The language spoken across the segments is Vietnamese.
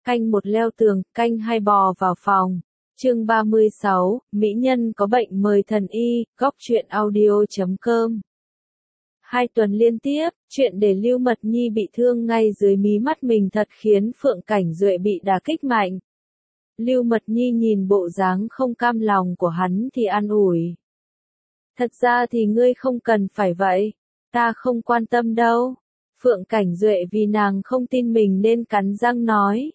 Canh một leo tường, canh hai bò vào phòng. Chương 36, Mỹ nhân có bệnh mời thần y, góc truyện audio.com. 2 tuần liên tiếp, chuyện để Lưu Mật Nhi bị thương ngay dưới mí mắt mình thật khiến Phượng Cảnh Duệ bị đả kích mạnh. Lưu Mật Nhi nhìn bộ dáng không cam lòng của hắn thì an ủi. Thật ra thì ngươi không cần phải vậy, ta không quan tâm đâu. Phượng Cảnh Duệ vì nàng không tin mình nên cắn răng nói.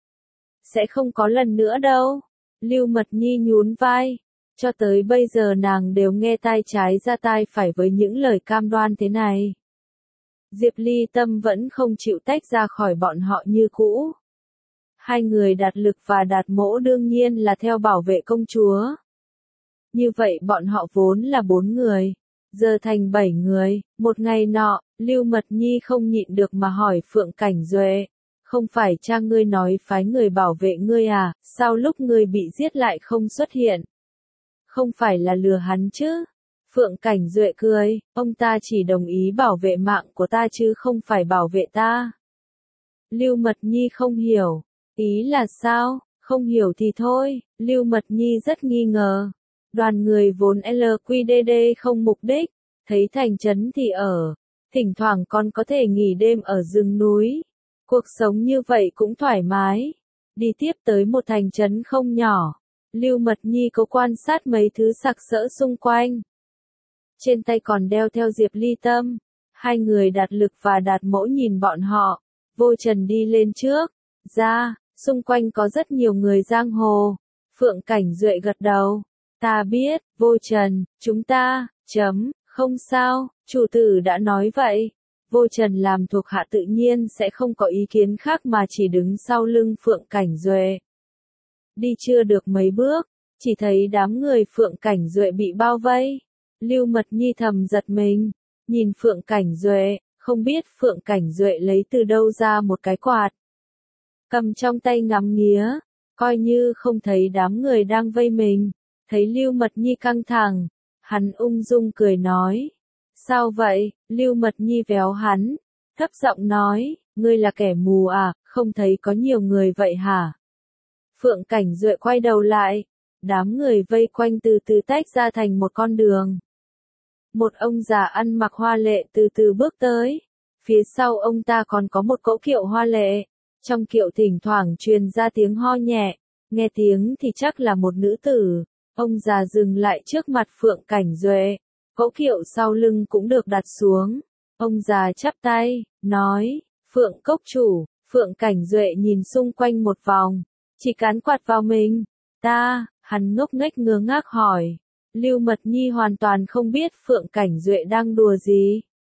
Sẽ không có lần nữa đâu. Lưu Mật Nhi nhún vai. Cho tới bây giờ nàng đều nghe tai trái ra tai phải với những lời cam đoan thế này. Diệp Ly Tâm vẫn không chịu tách ra khỏi bọn họ như cũ. Hai người Đạt Lực và Đạt Mỗ đương nhiên là theo bảo vệ công chúa. Như vậy bọn họ vốn là 4 người, giờ thành 7 người. Một ngày nọ, Lưu Mật Nhi không nhịn được mà hỏi Phượng Cảnh Duệ. Không phải cha ngươi nói phái người bảo vệ ngươi à, sao lúc ngươi bị giết lại không xuất hiện? Không phải là lừa hắn chứ? Phượng Cảnh Duệ cười, ông ta chỉ đồng ý bảo vệ mạng của ta chứ không phải bảo vệ ta. Lưu Mật Nhi không hiểu, ý là sao? Không hiểu thì thôi. Lưu Mật Nhi rất nghi ngờ. Đoàn người vốn LQDD không mục đích, thấy thành trấn thì ở, thỉnh thoảng còn có thể nghỉ đêm ở rừng núi. Cuộc sống như vậy cũng thoải mái. Đi tiếp tới một thành trấn không nhỏ, Lưu Mật Nhi có quan sát mấy thứ sặc sỡ xung quanh. Trên tay còn đeo theo Diệp Ly Tâm. Hai người Đạt Lực và Đạt Mỗ nhìn bọn họ. Vô Trần đi lên trước. Ra, xung quanh có rất nhiều người giang hồ. Phượng Cảnh Duệ gật đầu. Ta biết, Vô Trần, chúng ta, không sao, chủ tử đã nói vậy. Vô Trần làm thuộc hạ tự nhiên sẽ không có ý kiến khác mà chỉ đứng sau lưng Phượng Cảnh Duệ. Đi chưa được mấy bước, chỉ thấy đám người Phượng Cảnh Duệ bị bao vây. Lưu Mật Nhi thầm giật mình, nhìn Phượng Cảnh Duệ, không biết Phượng Cảnh Duệ lấy từ đâu ra một cái quạt. Cầm trong tay ngắm nghía, coi như không thấy đám người đang vây mình. Thấy Lưu Mật Nhi căng thẳng, hắn ung dung cười nói. Sao vậy? Lưu Mật Nhi véo hắn, thấp giọng nói, ngươi là kẻ mù à, không thấy có nhiều người vậy hả? Phượng Cảnh Duệ quay đầu lại, đám người vây quanh từ từ tách ra thành một con đường. Một ông già ăn mặc hoa lệ từ từ bước tới, phía sau ông ta còn có một cỗ kiệu hoa lệ, trong kiệu thỉnh thoảng truyền ra tiếng ho nhẹ, nghe tiếng thì chắc là một nữ tử. Ông già dừng lại trước mặt Phượng Cảnh Duệ, cỗ kiệu sau lưng cũng được đặt xuống. Ông già chắp tay, nói, Phượng cốc chủ. Phượng Cảnh Duệ nhìn xung quanh một vòng, chỉ cán quạt vào mình. Hắn ngốc nghếch ngơ ngác hỏi. Lưu Mật Nhi hoàn toàn không biết Phượng Cảnh Duệ đang đùa gì.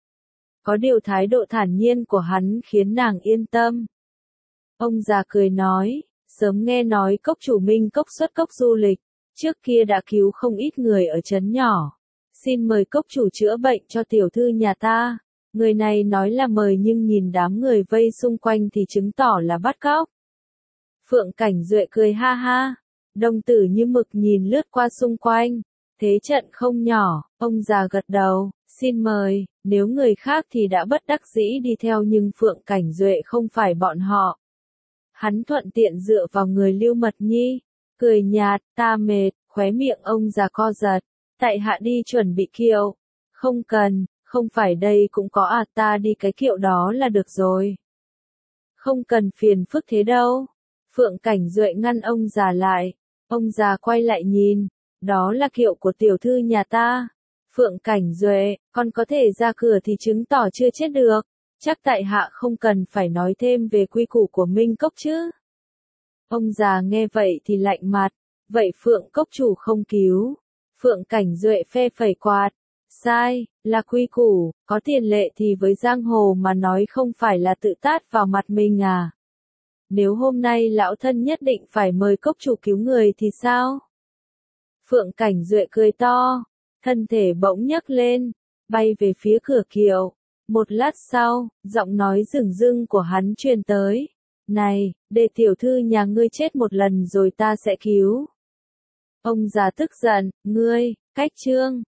Có điều thái độ thản nhiên của hắn khiến nàng yên tâm. Ông già cười nói, sớm nghe nói cốc chủ Minh Cốc xuất cốc du lịch, trước kia đã cứu không ít người ở trấn nhỏ. Xin mời cốc chủ chữa bệnh cho tiểu thư nhà ta. Người này nói là mời nhưng nhìn đám người vây xung quanh thì chứng tỏ là bắt cóc. Phượng Cảnh Duệ cười ha ha, đồng tử như mực nhìn lướt qua xung quanh. Thế trận không nhỏ, ông già gật đầu, xin mời, nếu người khác thì đã bất đắc dĩ đi theo nhưng Phượng Cảnh Duệ không phải bọn họ. Hắn thuận tiện dựa vào người Lưu Mật Nhi, cười nhạt, ta mệt, khóe miệng ông già co giật, tại hạ đi chuẩn bị kiệu. Không cần, không phải đây cũng có à, ta đi cái kiệu đó là được rồi. Không cần phiền phức thế đâu. Phượng Cảnh Duệ ngăn ông già lại, ông già quay lại nhìn, đó là kiệu của tiểu thư nhà ta. Phượng Cảnh Duệ, con có thể ra cửa thì chứng tỏ chưa chết được, chắc tại hạ không cần phải nói thêm về quy củ của Minh Cốc chứ. Ông già nghe vậy thì lạnh mặt, vậy Phượng cốc chủ không cứu. Phượng Cảnh Duệ phe phẩy quạt, sai, là quy củ, có tiền lệ thì với giang hồ mà nói không phải là tự tát vào mặt mình à. Nếu hôm nay lão thân nhất định phải mời cốc chủ cứu người thì sao? Phượng Cảnh Duệ cười to, thân thể bỗng nhấc lên, bay về phía cửa kiệu. Một lát sau, giọng nói rừng rưng của hắn truyền tới. Này, để tiểu thư nhà ngươi chết một lần rồi ta sẽ cứu. Ông già tức giận, ngươi, cách trương.